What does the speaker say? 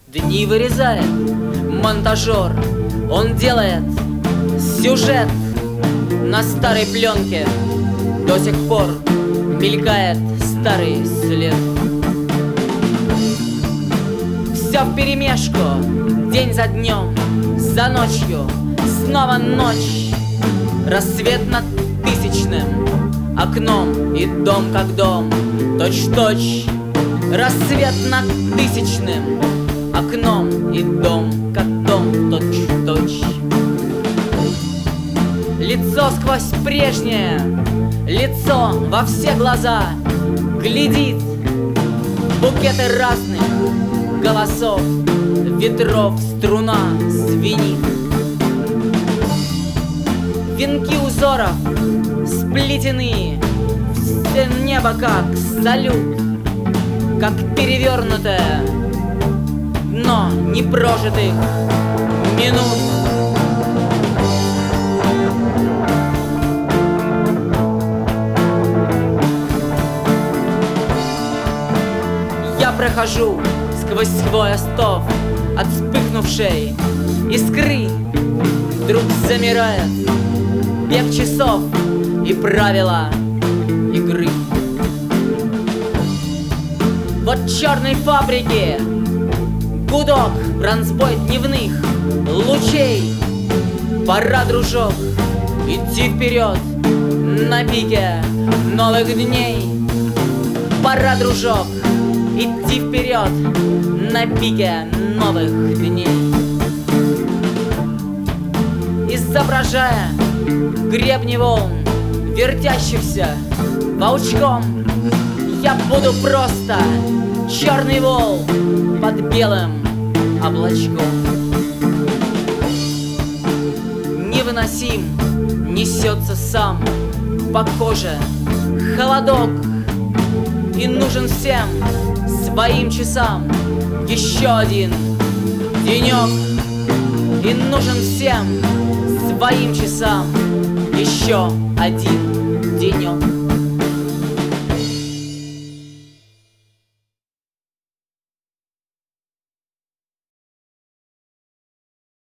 Дни вырезает монтажер, он делает сюжет на старой пленке. До сих пор мелькает старый след. Все вперемешку, день за днем, за ночью, снова ночь. Рассвет над тысячным окном, и дом как дом, точь-в-точь. Рассвет над тысячным окном, и дом как дом, точь-в-точь. Лицо сквозь прежнее, лицо во все глаза глядит. Букеты разных голосов, ветров струна звенит. Венки узоров сплетены, все небо как салют, как перевернутое дно непрожитых минут. Я прохожу сквозь свой остов от вспыхнувшей искры. Вдруг замирает бег часов и правила игры. Вот черной фабрики гудок, бронзбой дневных лучей. Пора, дружок, идти вперед на пике новых дней. Пора, дружок, идти вперед на пике новых дней. Изображая гребни волн, вертящихся волчком, я буду просто черный вол под белым облачком. Невыносим несется сам по коже холодок, и нужен всем своим часам еще один денек. И нужен всем своим часам еще один денек.